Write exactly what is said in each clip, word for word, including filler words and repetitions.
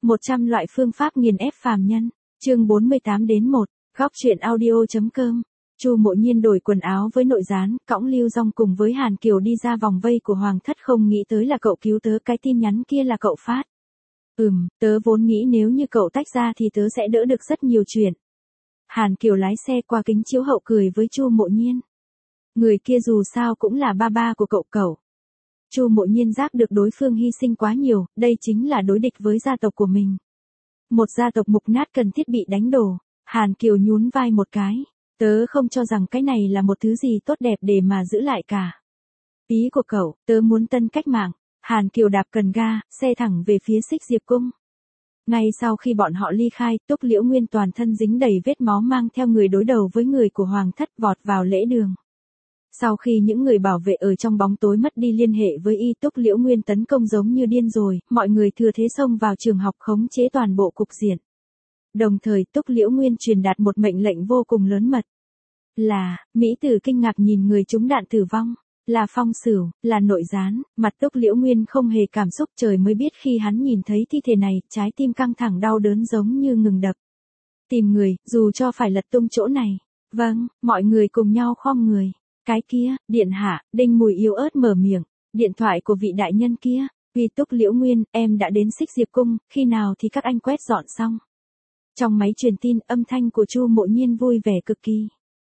một trăm loại phương pháp nghiền ép phàm nhân. Chương bốn mươi tám đến một. Góc truyện audio.com. Chu Mộ Nhiên đổi quần áo với nội gián, cõng Lưu Dong cùng với Hàn Kiều đi ra vòng vây của Hoàng thất, không nghĩ tới là cậu cứu tớ, cái tin nhắn kia là cậu phát. Ừm, tớ vốn nghĩ nếu như cậu tách ra thì tớ sẽ đỡ được rất nhiều chuyện. Hàn Kiều lái xe qua kính chiếu hậu cười với Chu Mộ Nhiên. Người kia dù sao cũng là ba ba của cậu cậu. Chu Mộ Nhiên giác được đối phương hy sinh quá nhiều, đây chính là đối địch với gia tộc của mình. Một gia tộc mục nát cần thiết bị đánh đổ. Hàn Kiều nhún vai một cái. Tớ không cho rằng cái này là một thứ gì tốt đẹp để mà giữ lại cả. Ý của cậu, tớ muốn tân cách mạng. Hàn Kiều đạp cần ga, xe thẳng về phía Xích Diệp Cung. Ngay sau khi bọn họ ly khai, Túc Liễu Nguyên toàn thân dính đầy vết máu mang theo người đối đầu với người của Hoàng thất vọt vào lễ đường. Sau khi những người bảo vệ ở trong bóng tối mất đi liên hệ với y, Túc Liễu Nguyên tấn công giống như điên rồi, mọi người thừa thế xông vào trường học khống chế toàn bộ cục diện. Đồng thời Túc Liễu Nguyên truyền đạt một mệnh lệnh vô cùng lớn mật. Là, Mỹ Tử kinh ngạc nhìn người trúng đạn tử vong. Là Phong Sửu, là nội gián, mặt Túc Liễu Nguyên không hề cảm xúc, trời mới biết khi hắn nhìn thấy thi thể này, trái tim căng thẳng đau đớn giống như ngừng đập. Tìm người, dù cho phải lật tung chỗ này. Vâng, mọi người cùng nhau khom người. Cái kia, điện hạ, Đinh Mùi yếu ớt mở miệng. Điện thoại của vị đại nhân kia. Vì Túc Liễu Nguyên, em đã đến Xích Diệp Cung, khi nào thì các anh quét dọn xong. Trong máy truyền tin, âm thanh của Chu Mộ Nhiên vui vẻ cực kỳ.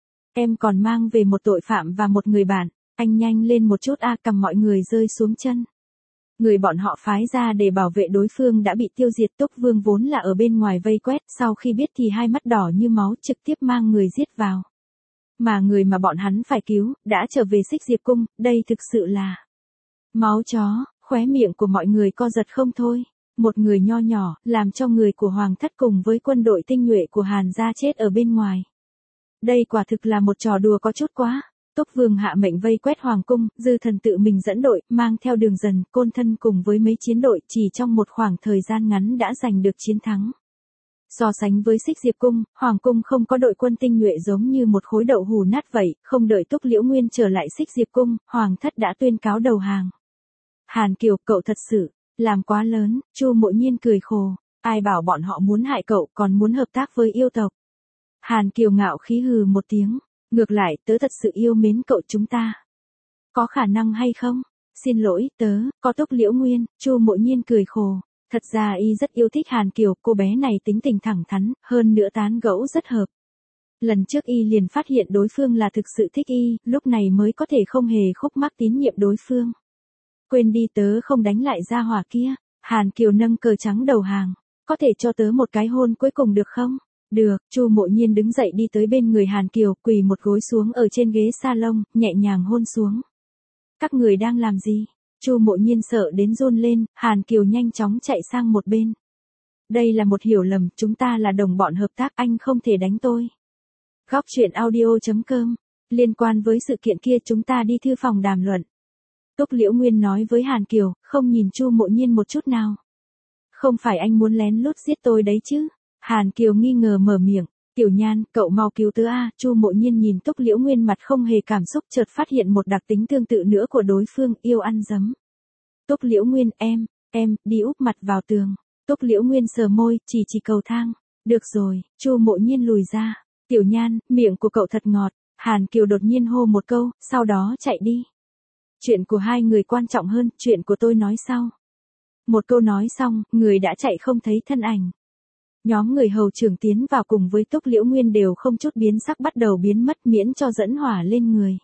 Em còn mang về một tội phạm và một người bạn. Anh nhanh lên một chút a, cầm mọi người rơi xuống chân. Người bọn họ phái ra để bảo vệ đối phương đã bị tiêu diệt. Túc Vương vốn là ở bên ngoài vây quét, sau khi biết thì hai mắt đỏ như máu, trực tiếp mang người giết vào. Mà người mà bọn hắn phải cứu, đã trở về Xích Diệp Cung, đây thực sự là máu chó. Khóe miệng của mọi người co giật không thôi. Một người nho nhỏ, làm cho người của Hoàng thất cùng với quân đội tinh nhuệ của Hàn gia chết ở bên ngoài. Đây quả thực là một trò đùa có chút quá. Túc Vương hạ mệnh vây quét Hoàng cung, Dư Thần tự mình dẫn đội, mang theo Đường Dần, Côn Thân cùng với mấy chiến đội, chỉ trong một khoảng thời gian ngắn đã giành được chiến thắng. So sánh với Xích Diệp Cung, Hoàng cung không có đội quân tinh nhuệ giống như một khối đậu hù nát vậy, không đợi Túc Liễu Nguyên trở lại Xích Diệp Cung, Hoàng thất đã tuyên cáo đầu hàng. Hàn Kiều, cậu thật sự làm quá lớn. Chu Mộ Nhiên cười khổ, ai bảo bọn họ muốn hại cậu, còn muốn hợp tác với yêu tộc. Hàn Kiều ngạo khí hừ một tiếng. Ngược lại, tớ thật sự yêu mến cậu, chúng ta có khả năng hay không? Xin lỗi, tớ có Túc Liễu Nguyên. Chu Mộ Nhiên cười khổ. Thật ra y rất yêu thích Hàn Kiều, cô bé này tính tình thẳng thắn, hơn nữa tán gẫu rất hợp. Lần trước y liền phát hiện đối phương là thực sự thích y, lúc này mới có thể không hề khúc mắc tín nhiệm đối phương. Quên đi, tớ không đánh lại gia hỏa kia. Hàn Kiều nâng cờ trắng đầu hàng. Có thể cho tớ một cái hôn cuối cùng được không? Được. Chu Mộ Nhiên đứng dậy đi tới bên người Hàn Kiều, quỳ một gối xuống ở trên ghế salon, nhẹ nhàng hôn xuống. Các người đang làm gì? Chu Mộ Nhiên sợ đến run lên, Hàn Kiều nhanh chóng chạy sang một bên. Đây là một hiểu lầm, chúng ta là đồng bọn hợp tác, anh không thể đánh tôi. Góc truyện audio.com. Liên quan với sự kiện kia chúng ta đi thư phòng đàm luận. Túc Liễu Nguyên nói với Hàn Kiều, không nhìn Chu Mộ Nhiên một chút nào. Không phải anh muốn lén lút giết tôi đấy chứ? Hàn Kiều nghi ngờ mở miệng. Tiểu Nhan, cậu mau cứu tớ a. Chu Mộ Nhiên nhìn Túc Liễu Nguyên mặt không hề cảm xúc, chợt phát hiện một đặc tính tương tự nữa của đối phương, yêu ăn dấm. Túc Liễu Nguyên, em, em, đi úp mặt vào tường. Túc Liễu Nguyên sờ môi, chỉ chỉ cầu thang. Được rồi. Chu Mộ Nhiên lùi ra. Tiểu Nhan, miệng của cậu thật ngọt. Hàn Kiều đột nhiên hô một câu, sau đó chạy đi. Chuyện của hai người quan trọng hơn, chuyện của tôi nói sau. Một câu nói xong, người đã chạy không thấy thân ảnh. Nhóm người hầu trưởng tiến vào cùng với Túc Liễu Nguyên đều không chút biến sắc bắt đầu biến mất, miễn cho dẫn hỏa lên người.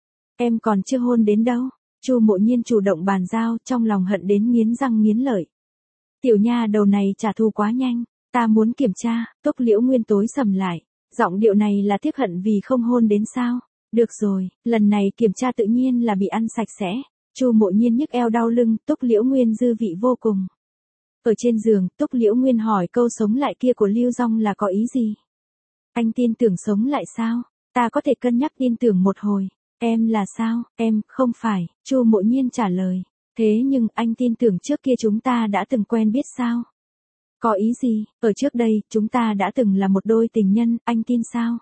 Em còn chưa hôn đến đâu. Chu Mộ Nhiên chủ động bàn giao, trong lòng hận đến nghiến răng nghiến lợi. Tiểu nha đầu này trả thù quá nhanh, ta muốn kiểm tra. Túc Liễu Nguyên tối sầm lại, giọng điệu này là tiếc hận vì không hôn đến sao? Được rồi, lần này kiểm tra tự nhiên là bị ăn sạch sẽ. Chu Mộ Nhiên nhức eo đau lưng, Túc Liễu Nguyên dư vị vô cùng. Ở trên giường, Túc Liễu Nguyên hỏi câu sống lại kia của Lưu Dong là có ý gì? Anh tin tưởng sống lại sao? Ta có thể cân nhắc tin tưởng một hồi. Em là sao? Em, không phải. Chu Mộ Nhiên trả lời. Thế nhưng, anh tin tưởng trước kia chúng ta đã từng quen biết sao? Có ý gì? Ở trước đây, chúng ta đã từng là một đôi tình nhân, anh tin sao?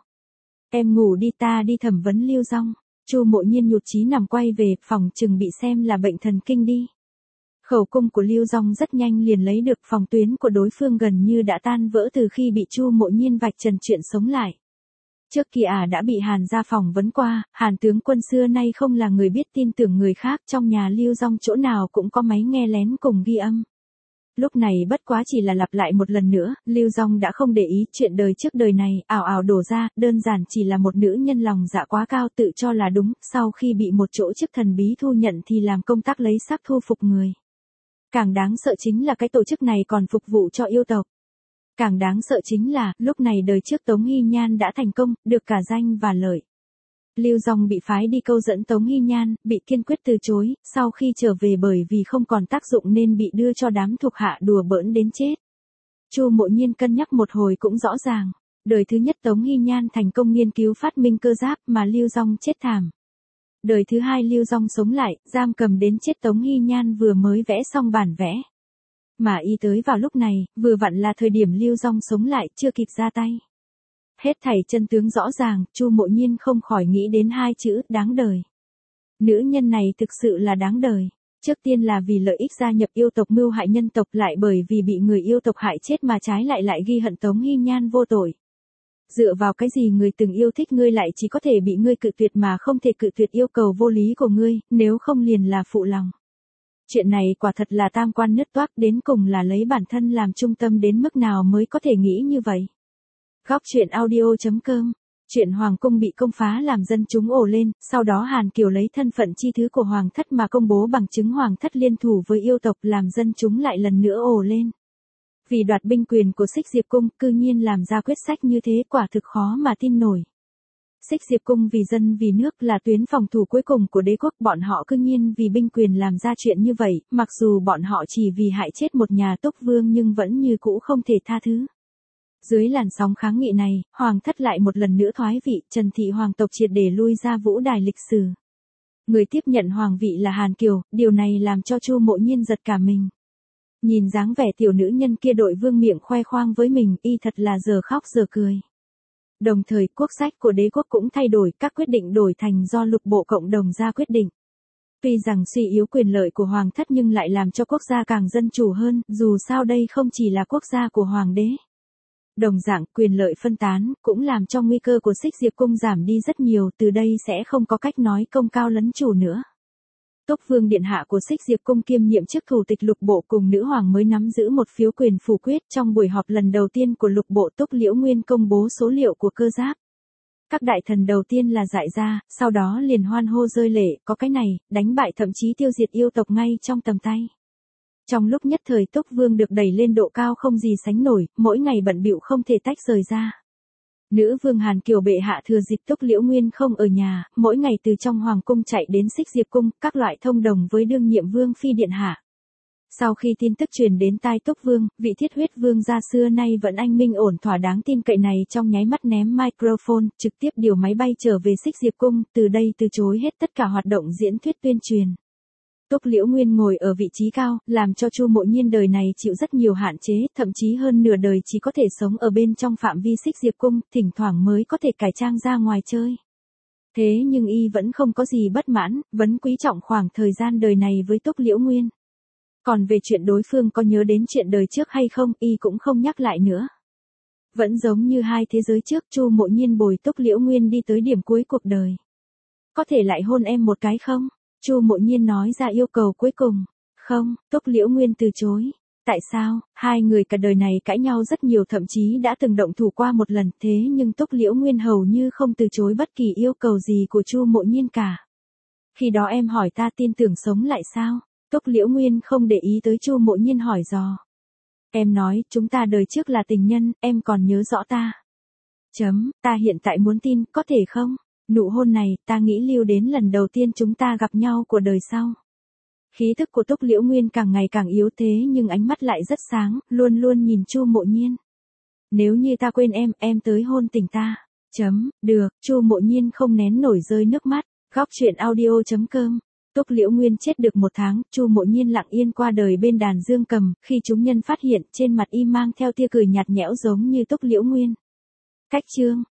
Em ngủ đi, ta đi thẩm vấn Lưu Dong. Chu Mộ Nhiên nhụt chí nằm quay về phòng, chừng bị xem là bệnh thần kinh đi. Khẩu cung của Lưu Dung rất nhanh liền lấy được, phòng tuyến của đối phương gần như đã tan vỡ từ khi bị Chu Mộ Nhiên vạch trần chuyện sống lại. Trước kia à đã bị Hàn gia phỏng vấn qua, Hàn tướng quân xưa nay không là người biết tin tưởng người khác, trong nhà Lưu Dung chỗ nào cũng có máy nghe lén cùng ghi âm. Lúc này bất quá chỉ là lặp lại một lần nữa, Lưu Dung đã không để ý chuyện đời trước đời này, ảo ảo đổ ra, đơn giản chỉ là một nữ nhân lòng dạ quá cao tự cho là đúng, sau khi bị một chỗ chức thần bí thu nhận thì làm công tác lấy sắc thu phục người. Càng đáng sợ chính là cái tổ chức này còn phục vụ cho yêu tộc. Càng đáng sợ chính là, lúc này đời trước Tống Hy Nhan đã thành công, được cả danh và lợi. Lưu Dung bị phái đi câu dẫn Tống Hy Nhan, bị kiên quyết từ chối, sau khi trở về bởi vì không còn tác dụng nên bị đưa cho đám thuộc hạ đùa bỡn đến chết. Chu Mộ Nhiên cân nhắc một hồi cũng rõ ràng, đời thứ nhất Tống Hy Nhan thành công nghiên cứu phát minh cơ giáp mà Lưu Dung chết thảm. Đời thứ hai Lưu Dung sống lại, giam cầm đến chết Tống Hy Nhan vừa mới vẽ xong bản vẽ. Mà y tới vào lúc này, vừa vặn là thời điểm Lưu Dung sống lại, chưa kịp ra tay. Hết thảy chân tướng rõ ràng, Chu Mộ Nhiên không khỏi nghĩ đến hai chữ, đáng đời. Nữ nhân này thực sự là đáng đời. Trước tiên là vì lợi ích gia nhập yêu tộc mưu hại nhân tộc, lại bởi vì bị người yêu tộc hại chết mà trái lại lại ghi hận Tống Hy Nhan vô tội. Dựa vào cái gì người từng yêu thích ngươi lại chỉ có thể bị ngươi cự tuyệt mà không thể cự tuyệt yêu cầu vô lý của ngươi, nếu không liền là phụ lòng. Chuyện này quả thật là tam quan nứt toác, đến cùng là lấy bản thân làm trung tâm đến mức nào mới có thể nghĩ như vậy. Góc truyện audio chấm com. Chuyện Hoàng cung bị công phá làm dân chúng ồ lên, sau đó Hàn Kiều lấy thân phận chi thứ của Hoàng thất mà công bố bằng chứng Hoàng thất liên thủ với yêu tộc làm dân chúng lại lần nữa ồ lên. Vì đoạt binh quyền của Xích Diệp cung, cư nhiên làm ra quyết sách như thế quả thực khó mà tin nổi. Xích Diệp cung vì dân vì nước là tuyến phòng thủ cuối cùng của đế quốc, bọn họ cư nhiên vì binh quyền làm ra chuyện như vậy, mặc dù bọn họ chỉ vì hại chết một nhà Túc Vương nhưng vẫn như cũ không thể tha thứ. Dưới làn sóng kháng nghị này, Hoàng thất lại một lần nữa thoái vị, Trần thị hoàng tộc triệt để lui ra vũ đài lịch sử. Người tiếp nhận hoàng vị là Hàn Kiều, điều này làm cho Chu Mộ Nhiên giật cả mình. Nhìn dáng vẻ tiểu nữ nhân kia đội vương miệng khoe khoang với mình, y thật là giờ khóc giờ cười. Đồng thời, quốc sách của đế quốc cũng thay đổi, các quyết định đổi thành do lục bộ cộng đồng ra quyết định. Tuy rằng suy yếu quyền lợi của hoàng thất nhưng lại làm cho quốc gia càng dân chủ hơn, dù sao đây không chỉ là quốc gia của hoàng đế. Đồng dạng, quyền lợi phân tán, cũng làm cho nguy cơ của Xích Diệp cung giảm đi rất nhiều, từ đây sẽ không có cách nói công cao lấn chủ nữa. Túc Vương điện hạ của Xích Diệp cung kiêm nhiệm chức thủ tịch lục bộ cùng nữ hoàng mới nắm giữ một phiếu quyền phủ quyết. Trong buổi họp lần đầu tiên của lục bộ, Túc Liễu Nguyên công bố số liệu của cơ giáp. Các đại thần đầu tiên là dại ra, sau đó liền hoan hô rơi lệ, có cái này, đánh bại thậm chí tiêu diệt yêu tộc ngay trong tầm tay. Trong lúc nhất thời Túc Vương được đẩy lên độ cao không gì sánh nổi, mỗi ngày bận bịu không thể tách rời ra. Nữ vương Hàn Kiều bệ hạ thừa dịp Túc Liễu Nguyên không ở nhà, mỗi ngày từ trong hoàng cung chạy đến Xích Diệp cung, các loại thông đồng với đương nhiệm vương phi điện hạ. Sau khi tin tức truyền đến tai Túc Vương, vị thiết huyết vương gia xưa nay vẫn anh minh ổn thỏa đáng tin cậy này trong nháy mắt ném microphone, trực tiếp điều máy bay trở về Xích Diệp cung, từ đây từ chối hết tất cả hoạt động diễn thuyết tuyên truyền. Túc Liễu Nguyên ngồi ở vị trí cao, làm cho Chu Mộ Nhiên đời này chịu rất nhiều hạn chế, thậm chí hơn nửa đời chỉ có thể sống ở bên trong phạm vi Xích Diệp cung, thỉnh thoảng mới có thể cải trang ra ngoài chơi. Thế nhưng y vẫn không có gì bất mãn, vẫn quý trọng khoảng thời gian đời này với Túc Liễu Nguyên. Còn về chuyện đối phương có nhớ đến chuyện đời trước hay không, y cũng không nhắc lại nữa. Vẫn giống như hai thế giới trước, Chu Mộ Nhiên bồi Túc Liễu Nguyên đi tới điểm cuối cuộc đời. Có thể lại hôn em một cái không? Chu Mộ Nhiên nói ra yêu cầu cuối cùng. Không, Túc Liễu Nguyên từ chối. Tại sao? Hai người cả đời này cãi nhau rất nhiều, thậm chí đã từng động thủ qua một lần, thế nhưng Túc Liễu Nguyên hầu như không từ chối bất kỳ yêu cầu gì của Chu Mộ Nhiên cả. Khi đó em hỏi ta tin tưởng sống lại sao? Túc Liễu Nguyên không để ý tới Chu Mộ Nhiên hỏi dò. Em nói, chúng ta đời trước là tình nhân, em còn nhớ rõ ta. Chấm, ta hiện tại muốn tin, có thể không? Nụ hôn này, ta nghĩ lưu đến lần đầu tiên chúng ta gặp nhau của đời sau. Khí thức của Túc Liễu Nguyên càng ngày càng yếu thế nhưng ánh mắt lại rất sáng, luôn luôn nhìn Chu Mộ Nhiên. Nếu như ta quên em, em tới hôn tình ta. Chấm, được, Chu Mộ Nhiên không nén nổi rơi nước mắt. Góc truyện audio chấm com. Túc Liễu Nguyên chết được một tháng, Chu Mộ Nhiên lặng yên qua đời bên đàn dương cầm, khi chúng nhân phát hiện, trên mặt y mang theo tia cười nhạt nhẽo giống như Túc Liễu Nguyên. Cách chương